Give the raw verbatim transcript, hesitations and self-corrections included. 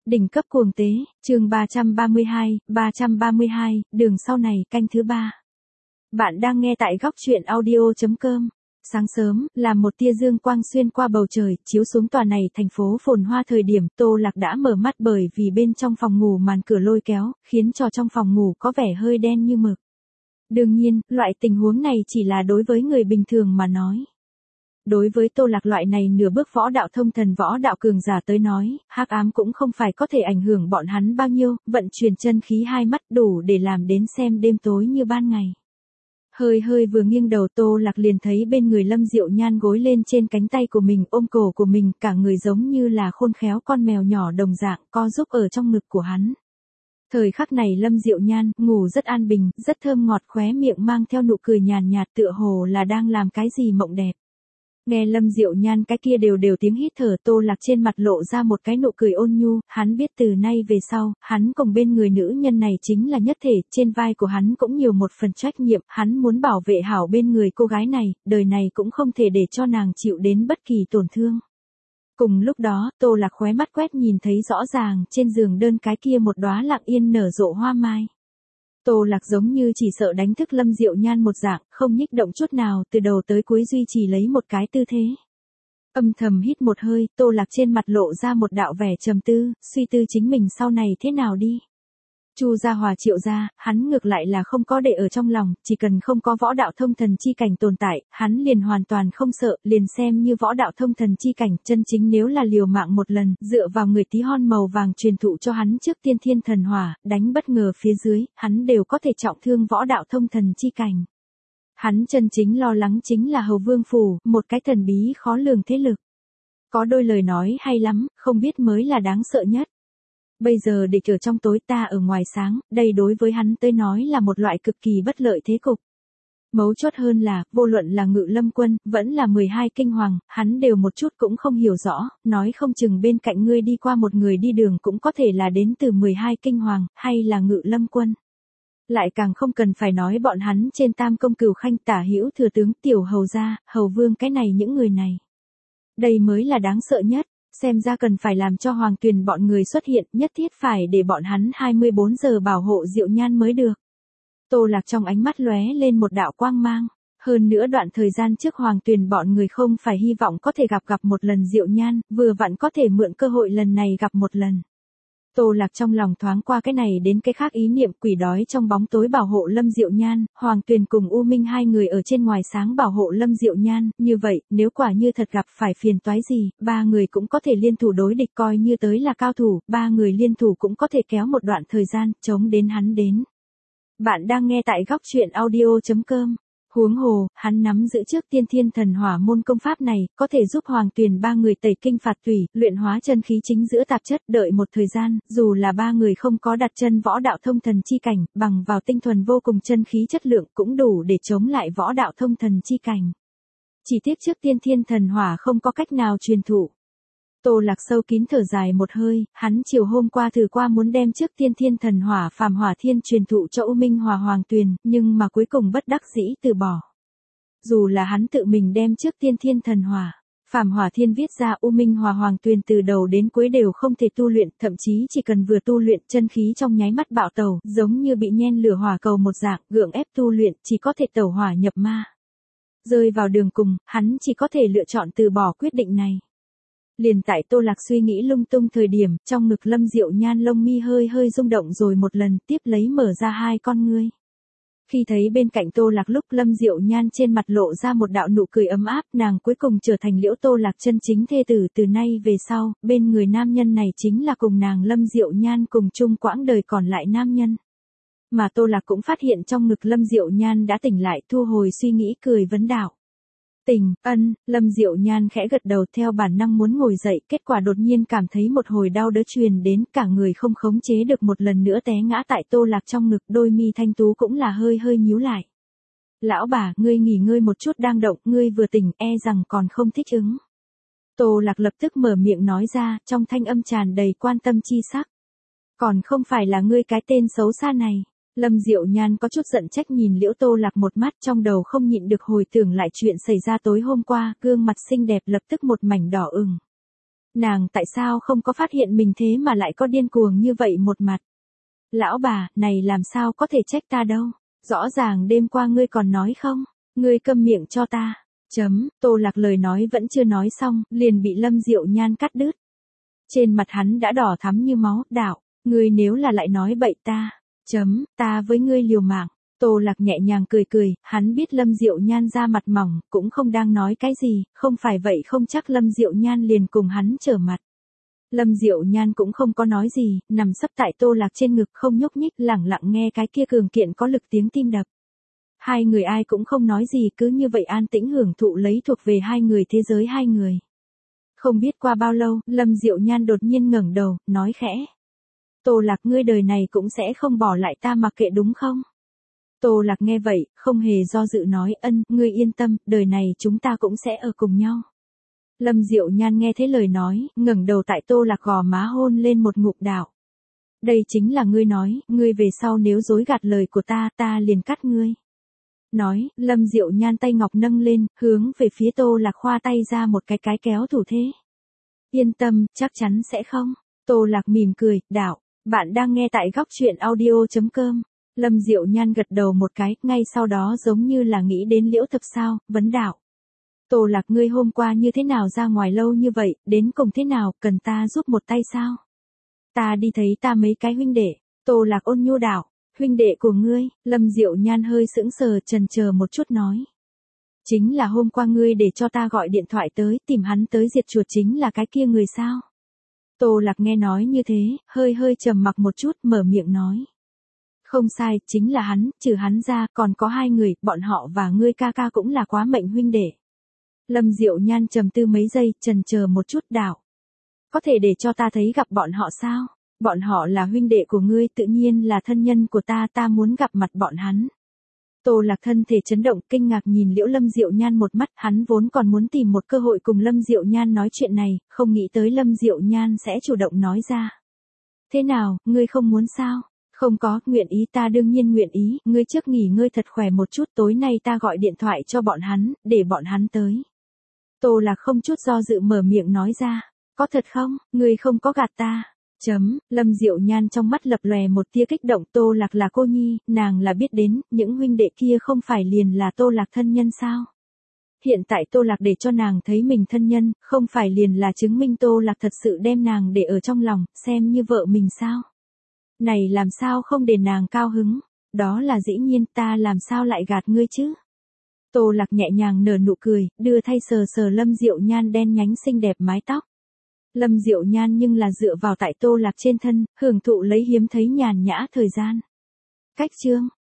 Đỉnh cấp cuồng tế, chương ba trăm ba mươi hai, ba trăm ba mươi hai, đường sau này, canh thứ ba. Bạn đang nghe tại góc truyện audio chấm com. Sáng sớm, làm một tia dương quang xuyên qua bầu trời, chiếu xuống tòa này thành phố phồn hoa thời điểm Tô Lạc đã mở mắt bởi vì bên trong phòng ngủ màn cửa lôi kéo, khiến cho trong phòng ngủ có vẻ hơi đen như mực. Đương nhiên, loại tình huống này chỉ là đối với người bình thường mà nói. Đối với Tô Lạc loại này nửa bước võ đạo thông thần võ đạo cường giả tới nói, hắc ám cũng không phải có thể ảnh hưởng bọn hắn bao nhiêu, vận chuyển chân khí hai mắt đủ để làm đến xem đêm tối như ban ngày. Hơi hơi vừa nghiêng đầu Tô Lạc liền thấy bên người Lâm Diệu Nhan gối lên trên cánh tay của mình ôm cổ của mình, cả người giống như là khôn khéo con mèo nhỏ đồng dạng co giúp ở trong ngực của hắn. Thời khắc này Lâm Diệu Nhan ngủ rất an bình, rất thơm ngọt, khóe miệng mang theo nụ cười nhàn nhạt tựa hồ là đang làm cái gì mộng đẹp. Nghe Lâm Diệu Nhan cái kia đều đều tiếng hít thở Tô Lạc trên mặt lộ ra một cái nụ cười ôn nhu, hắn biết từ nay về sau, hắn cùng bên người nữ nhân này chính là nhất thể, trên vai của hắn cũng nhiều một phần trách nhiệm, hắn muốn bảo vệ hảo bên người cô gái này, đời này cũng không thể để cho nàng chịu đến bất kỳ tổn thương. Cùng lúc đó, Tô Lạc khóe mắt quét nhìn thấy rõ ràng trên giường đơn cái kia một đóa lặng yên nở rộ hoa mai. Tô Lạc giống như chỉ sợ đánh thức Lâm Diệu Nhan một dạng, không nhích động chút nào, từ đầu tới cuối duy trì lấy một cái tư thế. Âm thầm hít một hơi, Tô Lạc trên mặt lộ ra một đạo vẻ trầm tư, suy tư chính mình sau này thế nào đi. Chu gia Hòa Triệu gia, hắn ngược lại là không có để ở trong lòng, chỉ cần không có võ đạo thông thần chi cảnh tồn tại, hắn liền hoàn toàn không sợ, liền xem như võ đạo thông thần chi cảnh, chân chính nếu là liều mạng một lần, dựa vào người tí hon màu vàng truyền thụ cho hắn trước tiên thiên thần hỏa, đánh bất ngờ phía dưới, hắn đều có thể trọng thương võ đạo thông thần chi cảnh. Hắn chân chính lo lắng chính là Hầu Vương Phủ, một cái thần bí khó lường thế lực. Có đôi lời nói hay lắm, không biết mới là đáng sợ nhất. Bây giờ địch ở trong tối ta ở ngoài sáng, đây đối với hắn tới nói là một loại cực kỳ bất lợi thế cục. Mấu chốt hơn là, vô luận là Ngự Lâm Quân, vẫn là mười hai kinh hoàng, hắn đều một chút cũng không hiểu rõ, nói không chừng bên cạnh ngươi đi qua một người đi đường cũng có thể là đến từ mười hai kinh hoàng, hay là Ngự Lâm Quân. Lại càng không cần phải nói bọn hắn trên Tam Công Cửu Khanh Tả Hữu Thừa Tướng Tiểu Hầu gia, Hầu Vương cái này những người này. Đây mới là đáng sợ nhất. Xem ra cần phải làm cho Hoàng Tuyền bọn người xuất hiện, nhất thiết phải để bọn hắn hai mươi bốn giờ bảo hộ Diệu Nhan mới được. Tô Lạc trong ánh mắt lóe lên một đạo quang mang. Hơn nữa đoạn thời gian trước Hoàng Tuyền bọn người không phải hy vọng có thể gặp gặp một lần Diệu Nhan, vừa vặn có thể mượn cơ hội lần này gặp một lần. Tô Lạc trong lòng thoáng qua cái này đến cái khác ý niệm quỷ đói trong bóng tối bảo hộ Lâm Diệu Nhan, Hoàng Tuyền cùng U Minh hai người ở trên ngoài sáng bảo hộ Lâm Diệu Nhan, như vậy, nếu quả như thật gặp phải phiền toái gì, ba người cũng có thể liên thủ đối địch coi như tới là cao thủ, ba người liên thủ cũng có thể kéo một đoạn thời gian, chống đến hắn đến. Bạn đang nghe tại góc truyện audio chấm com. Huống hồ, hắn nắm giữ trước tiên thiên thần hỏa môn công pháp này, có thể giúp Hoàng Tuyền ba người tẩy kinh phạt tủy, luyện hóa chân khí chính giữa tạp chất, đợi một thời gian, dù là ba người không có đặt chân võ đạo thông thần chi cảnh, bằng vào tinh thuần vô cùng chân khí chất lượng cũng đủ để chống lại võ đạo thông thần chi cảnh. Chỉ tiếc trước tiên thiên thần hỏa không có cách nào truyền thụ. Tô Lạc sâu kín thở dài một hơi, hắn chiều hôm qua thử qua muốn đem trước tiên thiên thần hỏa phàm hỏa thiên truyền thụ cho U Minh Hòa Hoàng Tuyền, nhưng mà cuối cùng bất đắc dĩ từ bỏ. Dù là hắn tự mình đem trước tiên thiên thần hỏa, phàm hỏa thiên viết ra U Minh Hòa Hoàng Tuyền từ đầu đến cuối đều không thể tu luyện, thậm chí chỉ cần vừa tu luyện chân khí trong nháy mắt bạo tẩu, giống như bị nhen lửa hỏa cầu một dạng, gượng ép tu luyện, chỉ có thể tẩu hỏa nhập ma. Rơi vào đường cùng, hắn chỉ có thể lựa chọn từ bỏ quyết định này. Liền tại Tô Lạc suy nghĩ lung tung thời điểm, trong ngực Lâm Diệu Nhan lông mi hơi hơi rung động rồi một lần, tiếp lấy mở ra hai con ngươi. Khi thấy bên cạnh Tô Lạc lúc Lâm Diệu Nhan trên mặt lộ ra một đạo nụ cười ấm áp, nàng cuối cùng trở thành liễu Tô Lạc chân chính thê tử, từ nay về sau, bên người nam nhân này chính là cùng nàng Lâm Diệu Nhan cùng chung quãng đời còn lại nam nhân. Mà Tô Lạc cũng phát hiện trong ngực Lâm Diệu Nhan đã tỉnh lại, thu hồi suy nghĩ cười vấn đạo. Tỉnh, ân, Lâm Diệu Nhan khẽ gật đầu theo bản năng muốn ngồi dậy, kết quả đột nhiên cảm thấy một hồi đau đớn truyền đến, cả người không khống chế được một lần nữa té ngã tại Tô Lạc trong ngực, đôi mi thanh tú cũng là hơi hơi nhíu lại. Lão bà, ngươi nghỉ ngơi một chút đang động, ngươi vừa tỉnh, e rằng còn không thích ứng. Tô Lạc lập tức mở miệng nói ra, trong thanh âm tràn đầy quan tâm chi sắc. Còn không phải là ngươi cái tên xấu xa này. Lâm Diệu Nhan có chút giận trách nhìn Liễu Tô Lạc một mắt, trong đầu không nhịn được hồi tưởng lại chuyện xảy ra tối hôm qua, gương mặt xinh đẹp lập tức một mảnh đỏ ửng. Nàng tại sao không có phát hiện mình thế mà lại có điên cuồng như vậy một mặt. Lão bà, này làm sao có thể trách ta đâu. Rõ ràng đêm qua ngươi còn nói không. Ngươi câm miệng cho ta. Chấm, Tô Lạc lời nói vẫn chưa nói xong, liền bị Lâm Diệu Nhan cắt đứt. Trên mặt hắn đã đỏ thắm như máu, đạo, ngươi nếu là lại nói bậy ta. Chấm, ta với ngươi liều mạng. Tô Lạc nhẹ nhàng cười cười, hắn biết Lâm Diệu Nhan da mặt mỏng, cũng không đang nói cái gì, không phải vậy không chắc Lâm Diệu Nhan liền cùng hắn trở mặt. Lâm Diệu Nhan cũng không có nói gì, nằm sấp tại Tô Lạc trên ngực không nhúc nhích, lẳng lặng nghe cái kia cường kiện có lực tiếng tim đập. Hai người ai cũng không nói gì, cứ như vậy an tĩnh hưởng thụ lấy thuộc về hai người thế giới hai người. Không biết qua bao lâu, Lâm Diệu Nhan đột nhiên ngẩng đầu, nói khẽ. Tô Lạc, ngươi đời này cũng sẽ không bỏ lại ta mặc kệ đúng không? Tô Lạc nghe vậy, không hề do dự nói, ân, ngươi yên tâm, đời này chúng ta cũng sẽ ở cùng nhau. Lâm Diệu Nhan nghe thế lời nói, ngẩng đầu tại Tô Lạc gò má hôn lên một ngụm đạo. Đây chính là ngươi nói, ngươi về sau nếu dối gạt lời của ta, ta liền cắt ngươi. Nói, Lâm Diệu Nhan tay ngọc nâng lên, hướng về phía Tô Lạc khoa tay ra một cái cái kéo thủ thế. Yên tâm, chắc chắn sẽ không. Tô Lạc mỉm cười, đạo, bạn đang nghe tại góc truyện audio chấm com. Lâm Diệu Nhan gật đầu một cái, ngay sau đó giống như là nghĩ đến Liễu Thập sao, vấn đạo. Tô Lạc, ngươi hôm qua như thế nào ra ngoài lâu như vậy, đến cùng thế nào, cần ta giúp một tay sao? Ta đi thấy ta mấy cái huynh đệ. Tô Lạc ôn nhu đạo, huynh đệ của ngươi. Lâm Diệu Nhan hơi sững sờ, chần chờ một chút nói. Chính là hôm qua ngươi để cho ta gọi điện thoại tới, tìm hắn tới diệt chuột chính là cái kia người sao? Tô Lạc nghe nói như thế, hơi hơi trầm mặc một chút, mở miệng nói. Không sai, chính là hắn, trừ hắn ra, còn có hai người, bọn họ và ngươi ca ca cũng là quá mệnh huynh đệ. Lâm Diệu Nhan trầm tư mấy giây, chần chờ một chút, đạo. Có thể để cho ta thấy gặp bọn họ sao? Bọn họ là huynh đệ của ngươi, tự nhiên là thân nhân của ta, ta muốn gặp mặt bọn hắn. Tô Lạc thân thể chấn động, kinh ngạc nhìn Liễu Lâm Diệu Nhan một mắt, hắn vốn còn muốn tìm một cơ hội cùng Lâm Diệu Nhan nói chuyện này, không nghĩ tới Lâm Diệu Nhan sẽ chủ động nói ra. Thế nào, ngươi không muốn sao? Không có, nguyện ý, ta đương nhiên nguyện ý, ngươi trước nghỉ ngơi thật khỏe một chút, tối nay ta gọi điện thoại cho bọn hắn, để bọn hắn tới. Tô Lạc không chút do dự mở miệng nói ra, có thật không, ngươi không có gạt ta. Chấm, Lâm Diệu Nhan trong mắt lập lòe một tia kích động, Tô Lạc là cô nhi, nàng là biết đến, những huynh đệ kia không phải liền là Tô Lạc thân nhân sao? Hiện tại Tô Lạc để cho nàng thấy mình thân nhân, không phải liền là chứng minh Tô Lạc thật sự đem nàng để ở trong lòng, xem như vợ mình sao? Này làm sao không để nàng cao hứng, đó là dĩ nhiên, ta làm sao lại gạt ngươi chứ? Tô Lạc nhẹ nhàng nở nụ cười, đưa thay sờ sờ Lâm Diệu Nhan đen nhánh xinh đẹp mái tóc. Lâm Diệu Nhan nhưng là dựa vào tại Tô Lạc trên thân, hưởng thụ lấy hiếm thấy nhàn nhã thời gian. Cách chương